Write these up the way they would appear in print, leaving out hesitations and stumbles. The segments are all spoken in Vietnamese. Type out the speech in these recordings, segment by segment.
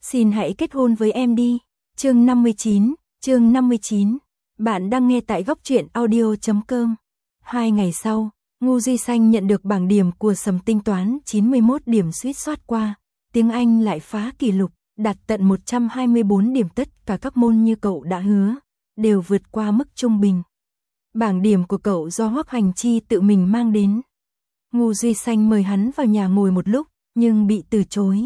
Xin hãy kết hôn với em đi. Chương 59. Bạn đang nghe tại góc truyện audio.com. 2 ngày sau, Ngô Duy Xanh nhận được bảng điểm của Sầm Tinh Toán 91 điểm suýt soát qua. Tiếng Anh lại phá kỷ lục, đạt tận 124 điểm, tất cả các môn như cậu đã hứa, đều vượt qua mức trung bình. Bảng điểm của cậu do Hoắc Hành Chi tự mình mang đến. Ngô Duy Xanh mời hắn vào nhà ngồi một lúc, nhưng bị từ chối.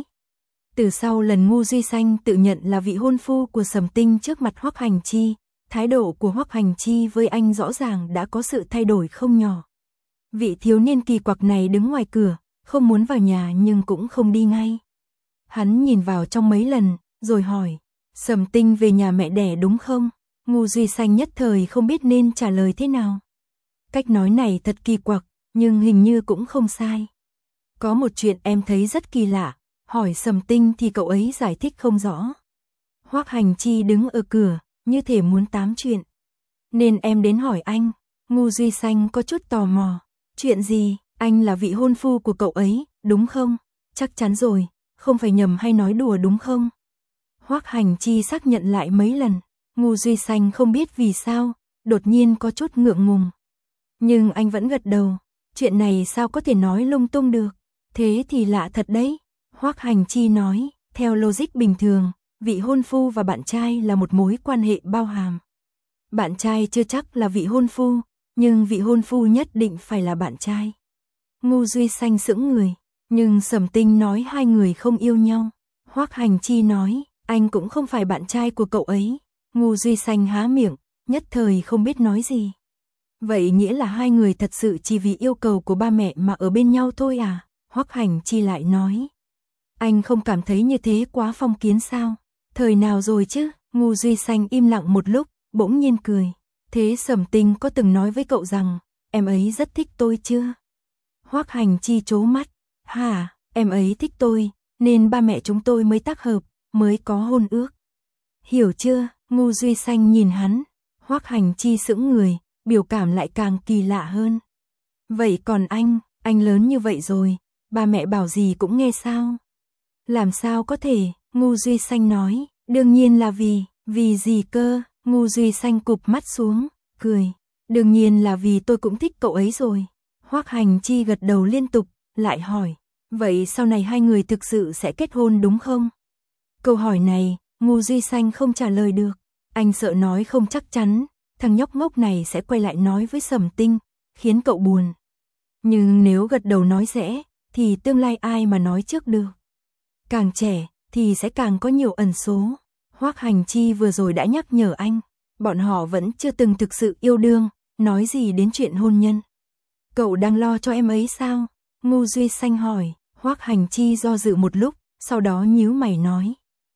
Từ sau lần Ngô Duy Xanh tự nhận là vị hôn phu của Sầm Tinh trước mặt Hoắc Hành Chi, thái độ của Hoắc Hành Chi với anh rõ ràng đã có sự thay đổi không nhỏ. Vị thiếu niên kỳ quặc này đứng ngoài cửa, không muốn vào nhà nhưng cũng không đi ngay. Hắn nhìn vào trong mấy lần, rồi hỏi, Sầm Tinh về nhà mẹ đẻ đúng không? Ngô Duy Xanh nhất thời không biết nên trả lời thế nào. Cách nói này thật kỳ quặc, nhưng hình như cũng không sai. Có một chuyện em thấy rất kỳ lạ, hỏi Sầm Tinh thì cậu ấy giải thích không rõ. Hoắc Hành Chi đứng ở cửa, như thể muốn tám chuyện. Nên em đến hỏi anh. Ngô Duy Xanh có chút tò mò. Chuyện gì? Anh là vị hôn phu của cậu ấy, đúng không? Chắc chắn rồi, không phải nhầm hay nói đùa đúng không? Hoắc Hành Chi xác nhận lại mấy lần. Ngô Duy Xanh không biết vì sao, đột nhiên có chút ngượng ngùng. Nhưng anh vẫn gật đầu. Chuyện này sao có thể nói lung tung được? Thế thì lạ thật đấy. Hoắc Hành Chi nói, theo logic bình thường, vị hôn phu và bạn trai là một mối quan hệ bao hàm. Bạn trai chưa chắc là vị hôn phu, nhưng vị hôn phu nhất định phải là bạn trai. Ngô Duy Xanh sững người, nhưng Sầm Tinh nói hai người không yêu nhau. Hoắc Hành Chi nói, anh cũng không phải bạn trai của cậu ấy. Ngô Duy Xanh há miệng, nhất thời không biết nói gì. Vậy nghĩa là hai người thật sự chỉ vì yêu cầu của ba mẹ mà ở bên nhau thôi à? Hoắc Hành Chi lại nói. Anh không cảm thấy như thế quá phong kiến sao? Thời nào rồi chứ? Ngô Duy Xanh im lặng một lúc, bỗng nhiên cười. Thế Sầm Tinh có từng nói với cậu rằng, em ấy rất thích tôi chưa? Hoắc Hành Chi trố mắt. Hả, em ấy thích tôi, nên ba mẹ chúng tôi mới tác hợp, mới có hôn ước. Hiểu chưa? Ngô Duy Xanh nhìn hắn. Hoắc Hành Chi sững người, biểu cảm lại càng kỳ lạ hơn. Vậy còn anh lớn như vậy rồi, ba mẹ bảo gì cũng nghe sao? Làm sao có thể? Ngô Duy Xanh nói, đương nhiên là vì gì cơ? Ngô Duy Xanh cụp mắt xuống, cười. Đương nhiên là vì tôi cũng thích cậu ấy rồi. Hoắc Hành Chi gật đầu liên tục, lại hỏi, vậy sau này hai người thực sự sẽ kết hôn đúng không? Câu hỏi này, Ngô Duy Xanh không trả lời được. Anh sợ nói không chắc chắn, thằng nhóc ngốc này sẽ quay lại nói với Sầm Tinh, khiến cậu buồn. Nhưng nếu gật đầu nói sẽ, thì tương lai ai mà nói trước được. Càng trẻ, thì sẽ càng có nhiều ẩn số. Hoắc Hành Chi vừa rồi đã nhắc nhở anh, bọn họ vẫn chưa từng thực sự yêu đương, nói gì đến chuyện hôn nhân. Cậu đang lo cho em ấy sao? Ngô Duy Xanh hỏi. Hoắc Hành Chi do dự một lúc, sau đó nhíu mày nói.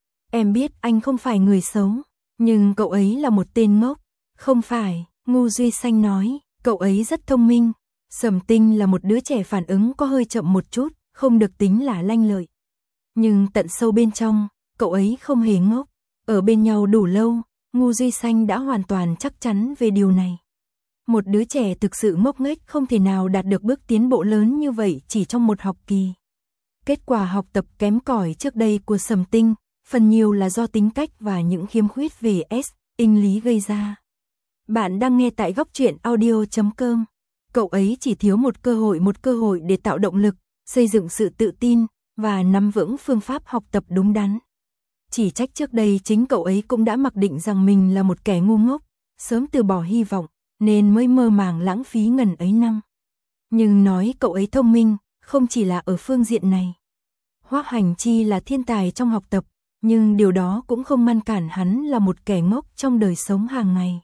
Em biết anh không phải người xấu, nhưng cậu ấy là một tên ngốc. Không phải, Ngô Duy Xanh nói, cậu ấy rất thông minh. Sầm Tinh là một đứa trẻ phản ứng có hơi chậm một chút, không được tính là lanh lợi. Nhưng tận sâu bên trong, cậu ấy không hề ngốc. Ở bên nhau đủ lâu, Ngô Duy Xanh đã hoàn toàn chắc chắn về điều này. Một đứa trẻ thực sự ngốc nghếch không thể nào đạt được bước tiến bộ lớn như vậy chỉ trong một học kỳ. Kết quả học tập kém cỏi trước đây của Sầm Tinh, phần nhiều là do tính cách và những khiếm khuyết về inh lý gây ra. Bạn đang nghe tại góc truyện audio.com. Cậu ấy chỉ thiếu một cơ hội để tạo động lực, xây dựng sự tự tin và nắm vững phương pháp học tập đúng đắn. Chỉ trách trước đây chính cậu ấy cũng đã mặc định rằng mình là một kẻ ngu ngốc, sớm từ bỏ hy vọng, nên mới mơ màng lãng phí ngần ấy năm. Nhưng nói cậu ấy thông minh, không chỉ là ở phương diện này. Hoắc Hành Chi là thiên tài trong học tập, nhưng điều đó cũng không ngăn cản hắn là một kẻ ngốc trong đời sống hàng ngày.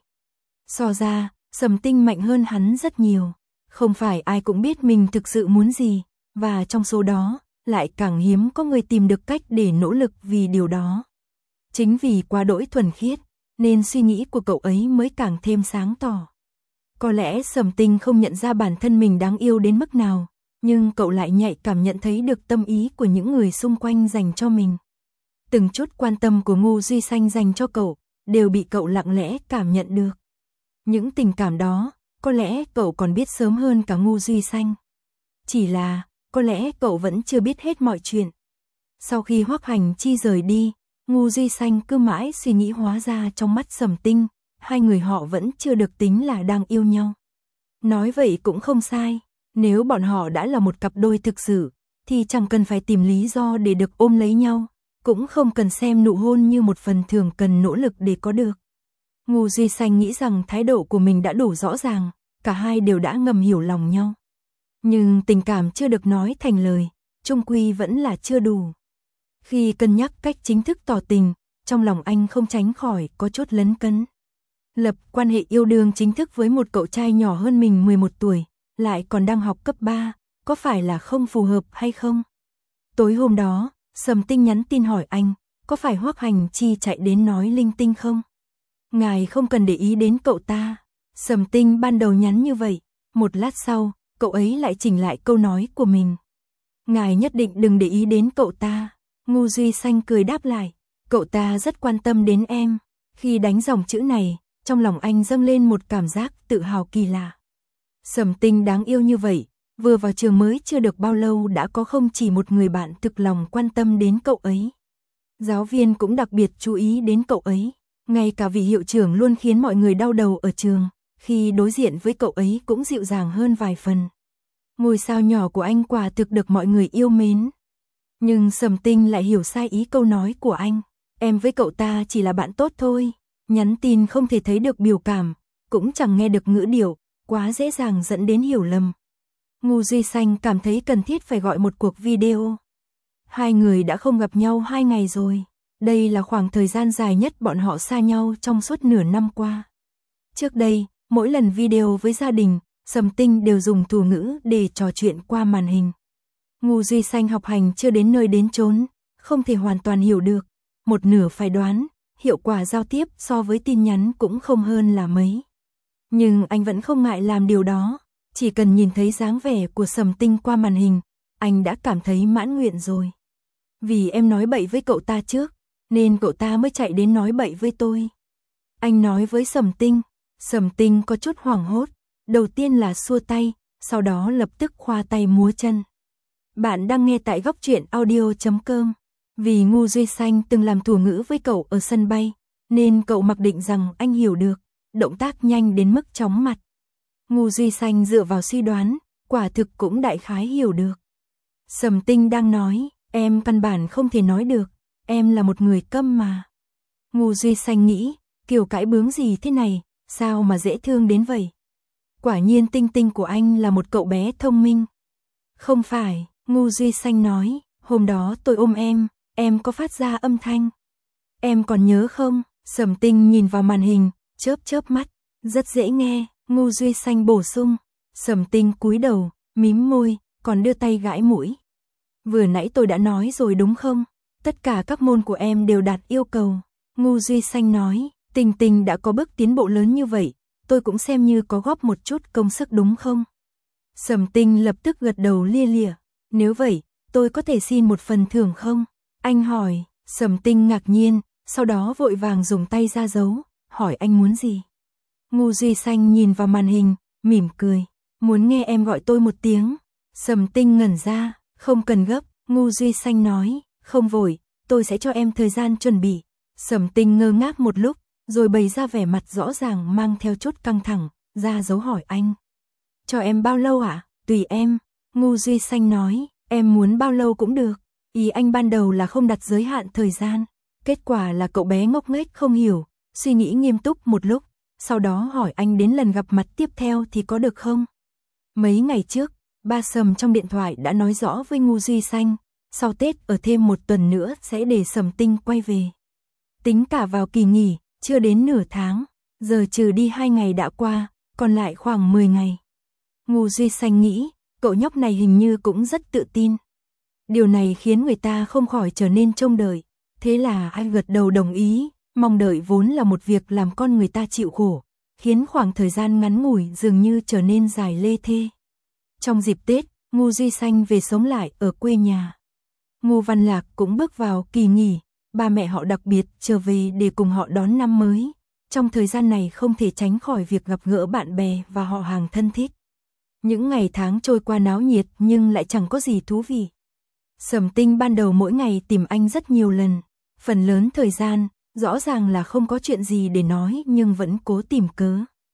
So ra, Sầm Tinh mạnh hơn hắn rất nhiều. Không phải ai cũng biết mình thực sự muốn gì, và trong số đó, lại càng hiếm có người tìm được cách để nỗ lực vì điều đó. Chính vì quá đỗi thuần khiết, nên suy nghĩ của cậu ấy mới càng thêm sáng tỏ. Có lẽ Sầm Tinh không nhận ra bản thân mình đáng yêu đến mức nào, nhưng cậu lại nhạy cảm nhận thấy được tâm ý của những người xung quanh dành cho mình. Từng chút quan tâm của Ngô Duy Xanh dành cho cậu, đều bị cậu lặng lẽ cảm nhận được. Những tình cảm đó, có lẽ cậu còn biết sớm hơn cả Ngô Duy Xanh. Chỉ là, có lẽ cậu vẫn chưa biết hết mọi chuyện. Sau khi Hoắc Hành Chi rời đi, Ngu Duy Xanh cứ mãi suy nghĩ hóa ra trong mắt Sầm Tinh, hai người họ vẫn chưa được tính là đang yêu nhau. Nói vậy cũng không sai, nếu bọn họ đã là một cặp đôi thực sự, thì chẳng cần phải tìm lý do để được ôm lấy nhau, cũng không cần xem nụ hôn như một phần thưởng cần nỗ lực để có được. Ngu Duy Xanh nghĩ rằng thái độ của mình đã đủ rõ ràng, cả hai đều đã ngầm hiểu lòng nhau. Nhưng tình cảm chưa được nói thành lời, chung quy vẫn là chưa đủ. Khi cân nhắc cách chính thức tỏ tình, trong lòng anh không tránh khỏi có chút lấn cấn. Lập quan hệ yêu đương chính thức với một cậu trai nhỏ hơn mình 11 tuổi, lại còn đang học cấp 3, có phải là không phù hợp hay không? Tối hôm đó, Sầm Tinh nhắn tin hỏi anh, có phải Hoắc Hành Chi chạy đến nói linh tinh không? Ngài không cần để ý đến cậu ta. Sầm Tinh ban đầu nhắn như vậy, một lát sau, cậu ấy lại chỉnh lại câu nói của mình. Ngài nhất định đừng để ý đến cậu ta. Ngu Duy Xanh cười đáp lại, cậu ta rất quan tâm đến em. Khi đánh dòng chữ này, trong lòng anh dâng lên một cảm giác tự hào kỳ lạ. Sầm Tinh đáng yêu như vậy, vừa vào trường mới chưa được bao lâu đã có không chỉ một người bạn thực lòng quan tâm đến cậu ấy. Giáo viên cũng đặc biệt chú ý đến cậu ấy, ngay cả vị hiệu trưởng luôn khiến mọi người đau đầu ở trường, khi đối diện với cậu ấy cũng dịu dàng hơn vài phần. Ngôi sao nhỏ của anh quả thực được mọi người yêu mến. Nhưng Sầm Tinh lại hiểu sai ý câu nói của anh, em với cậu ta chỉ là bạn tốt thôi. Nhắn tin không thể thấy được biểu cảm, cũng chẳng nghe được ngữ điệu, quá dễ dàng dẫn đến hiểu lầm. Ngu Duy Xanh cảm thấy cần thiết phải gọi một cuộc video. Hai người đã không gặp nhau 2 ngày rồi. Đây là khoảng thời gian dài nhất bọn họ xa nhau trong suốt nửa năm qua. Trước đây, mỗi lần video với gia đình, Sầm Tinh đều dùng thủ ngữ để trò chuyện qua màn hình. Ngu Duy Xanh học hành chưa đến nơi đến chốn, không thể hoàn toàn hiểu được, một nửa phải đoán, hiệu quả giao tiếp so với tin nhắn cũng không hơn là mấy. Nhưng anh vẫn không ngại làm điều đó, chỉ cần nhìn thấy dáng vẻ của Sầm Tinh qua màn hình, anh đã cảm thấy mãn nguyện rồi. Vì em nói bậy với cậu ta trước, nên cậu ta mới chạy đến nói bậy với tôi. Anh nói với Sầm Tinh. Sầm Tinh có chút hoảng hốt, đầu tiên là xua tay, sau đó lập tức khoa tay múa chân. Bạn đang nghe tại góc truyện audio.com. Vì Ngu Duy Xanh từng làm thủ ngữ với cậu ở sân bay, nên cậu mặc định rằng anh hiểu được, động tác nhanh đến mức chóng mặt. Ngu Duy Xanh dựa vào suy đoán, quả thực cũng đại khái hiểu được. Sầm Tinh đang nói, em căn bản không thể nói được, em là một người câm mà. Ngu Duy Xanh nghĩ, kiểu cãi bướng gì thế này, sao mà dễ thương đến vậy? Quả nhiên Tinh Tinh của anh là một cậu bé thông minh. Không phải, Ngu Duy Xanh nói, hôm đó tôi ôm em có phát ra âm thanh. Em còn nhớ không? Sầm Tinh nhìn vào màn hình, chớp chớp mắt, rất dễ nghe. Ngu Duy Xanh bổ sung. Sầm Tinh cúi đầu, mím môi, còn đưa tay gãi mũi. Vừa nãy tôi đã nói rồi đúng không? Tất cả các môn của em đều đạt yêu cầu. Ngu Duy Xanh nói, Tinh Tinh đã có bước tiến bộ lớn như vậy, tôi cũng xem như có góp một chút công sức đúng không? Sầm Tinh lập tức gật đầu lia lịa. Nếu vậy, tôi có thể xin một phần thưởng không? Anh hỏi. Sầm Tinh ngạc nhiên, sau đó vội vàng dùng tay ra dấu, hỏi anh muốn gì? Ngu Duy Xanh nhìn vào màn hình, mỉm cười. Muốn nghe em gọi tôi một tiếng. Sầm Tinh ngẩn ra, không cần gấp. Ngu Duy Xanh nói, không vội, tôi sẽ cho em thời gian chuẩn bị. Sầm Tinh ngơ ngác một lúc, rồi bày ra vẻ mặt rõ ràng mang theo chút căng thẳng, ra dấu hỏi anh. Cho em bao lâu ạ? Tùy em. Ngu Duy Xanh nói, em muốn bao lâu cũng được. Ý anh ban đầu là không đặt giới hạn thời gian. Kết quả là cậu bé ngốc nghếch không hiểu, suy nghĩ nghiêm túc một lúc, sau đó hỏi anh đến lần gặp mặt tiếp theo thì có được không? Mấy ngày trước, ba Sầm trong điện thoại đã nói rõ với Ngu Duy Xanh, sau Tết ở thêm một tuần nữa sẽ để Sầm Tinh quay về. Tính cả vào kỳ nghỉ, chưa đến nửa tháng, giờ trừ đi 2 ngày đã qua, còn lại khoảng 10 ngày. Ngu Duy Xanh nghĩ, cậu nhóc này hình như cũng rất tự tin. Điều này khiến người ta không khỏi trở nên trông đợi. Thế là anh gật đầu đồng ý, mong đợi vốn là một việc làm con người ta chịu khổ, khiến khoảng thời gian ngắn ngủi dường như trở nên dài lê thê. Trong dịp Tết, Ngu Duy Xanh về sống lại ở quê nhà. Ngô Văn Lạc cũng bước vào kỳ nghỉ, ba mẹ họ đặc biệt trở về để cùng họ đón năm mới. Trong thời gian này không thể tránh khỏi việc gặp gỡ bạn bè và họ hàng thân thích. Những ngày tháng trôi qua náo nhiệt nhưng lại chẳng có gì thú vị. Sầm Tinh ban đầu mỗi ngày tìm anh rất nhiều lần, Phần lớn thời gian, rõ ràng là không có chuyện gì để nói nhưng vẫn cố tìm cớ.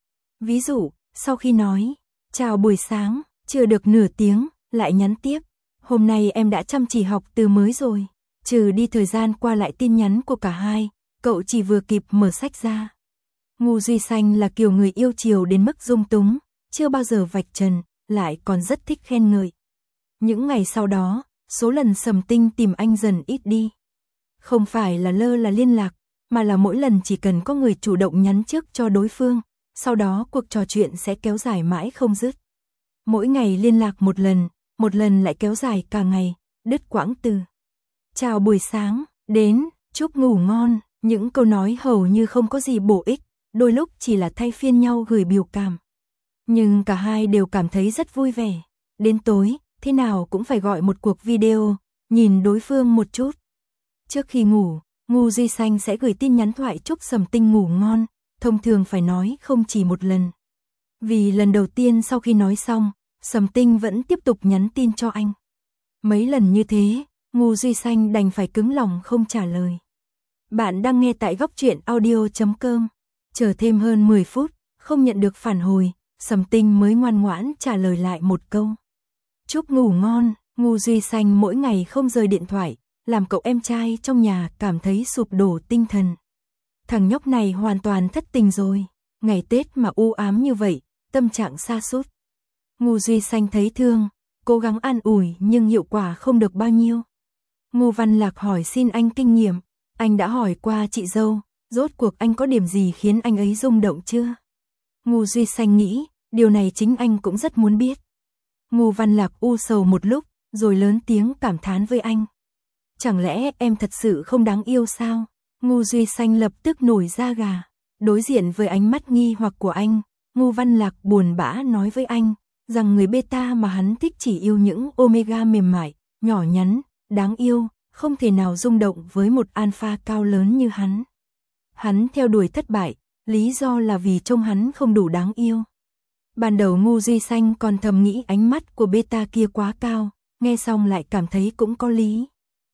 Ví dụ, sau khi nói, chào buổi sáng, chưa được nửa tiếng, lại nhắn tiếp. Hôm nay em đã chăm chỉ học từ mới rồi. Trừ đi thời gian qua lại tin nhắn của cả hai, cậu chỉ vừa kịp mở sách ra. Ngô Duy Xanh là kiểu người yêu chiều đến mức dung túng, chưa bao giờ vạch trần, lại còn rất thích khen ngợi. Những ngày sau đó, số lần Sầm Tinh tìm anh dần ít đi. Không phải là lơ là liên lạc, mà là mỗi lần chỉ cần có người chủ động nhắn trước cho đối phương, sau đó cuộc trò chuyện sẽ kéo dài mãi không dứt. Mỗi ngày liên lạc một lần lại kéo dài cả ngày, đứt quãng từ chào buổi sáng, đến chúc ngủ ngon, những câu nói hầu như không có gì bổ ích, đôi lúc chỉ là thay phiên nhau gửi biểu cảm. Nhưng cả hai đều cảm thấy rất vui vẻ. Đến tối, thế nào cũng phải gọi một cuộc video, nhìn đối phương một chút. Trước khi ngủ, Ngô Duy Xanh sẽ gửi tin nhắn thoại chúc Sầm Tinh ngủ ngon, thông thường phải nói không chỉ một lần. Vì lần đầu tiên sau khi nói xong, Sầm Tinh vẫn tiếp tục nhắn tin cho anh. Mấy lần như thế, Ngô Duy Xanh đành phải cứng lòng không trả lời. Bạn đang nghe tại góc truyện audio.com. Chờ thêm hơn 10 phút, không nhận được phản hồi, Sầm Tinh mới ngoan ngoãn trả lời lại một câu. Chúc ngủ ngon. Ngô Duy Xanh mỗi ngày không rời điện thoại, làm cậu em trai trong nhà cảm thấy sụp đổ tinh thần. Thằng nhóc này hoàn toàn thất tình rồi, ngày Tết mà u ám như vậy, tâm trạng sa sút. Ngô Duy Xanh thấy thương, cố gắng an ủi nhưng hiệu quả không được bao nhiêu. Ngô Văn Lạc hỏi xin anh kinh nghiệm, anh đã hỏi qua chị dâu, rốt cuộc anh có điểm gì khiến anh ấy rung động chưa? Ngô Duy Xanh nghĩ, điều này chính anh cũng rất muốn biết. Ngô Văn Lạc u sầu một lúc, rồi lớn tiếng cảm thán với anh. Chẳng lẽ em thật sự không đáng yêu sao? Ngô Duy Xanh lập tức nổi da gà. Đối diện với ánh mắt nghi hoặc của anh, Ngô Văn Lạc buồn bã nói với anh, rằng người beta mà hắn thích chỉ yêu những omega mềm mại, nhỏ nhắn, đáng yêu, không thể nào rung động với một alpha cao lớn như hắn. Hắn theo đuổi thất bại, lý do là vì trông hắn không đủ đáng yêu. Ban đầu Ngô Duy Xanh còn thầm nghĩ ánh mắt của beta kia quá cao, nghe xong lại cảm thấy cũng có lý.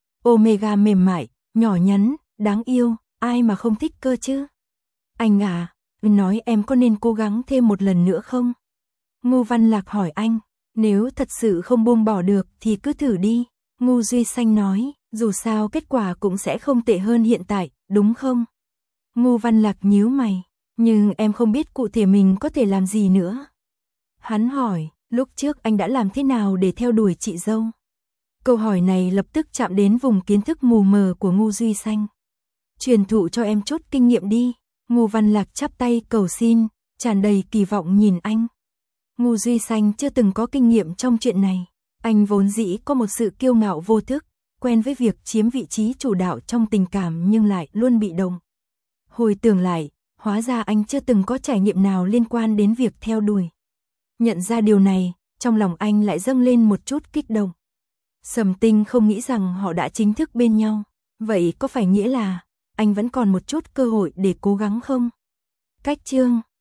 Omega mềm mại, nhỏ nhắn, đáng yêu, ai mà không thích cơ chứ? Anh à, nói em có nên cố gắng thêm một lần nữa không? Ngô Văn Lạc hỏi anh, nếu thật sự không buông bỏ được thì cứ thử đi. Ngô Duy Xanh nói, dù sao kết quả cũng sẽ không tệ hơn hiện tại, đúng không? Ngô Văn Lạc nhíu mày, nhưng em không biết cụ thể mình có thể làm gì nữa. Hắn hỏi, lúc trước anh đã làm thế nào để theo đuổi chị dâu? Câu hỏi này lập tức chạm đến vùng kiến thức mù mờ của Ngô Duy Xanh. Truyền thụ cho em chút kinh nghiệm đi. Ngô Văn Lạc chắp tay cầu xin, tràn đầy kỳ vọng nhìn anh. Ngô Duy Xanh chưa từng có kinh nghiệm trong chuyện này. Anh vốn dĩ có một sự kiêu ngạo vô thức, quen với việc chiếm vị trí chủ đạo trong tình cảm nhưng lại luôn bị động. Hồi tưởng lại, hóa ra anh chưa từng có trải nghiệm nào liên quan đến việc theo đuổi. Nhận ra điều này, trong lòng anh lại dâng lên một chút kích động. Sầm Tinh không nghĩ rằng họ đã chính thức bên nhau. Vậy có phải nghĩa là anh vẫn còn một chút cơ hội để cố gắng không? Cách chương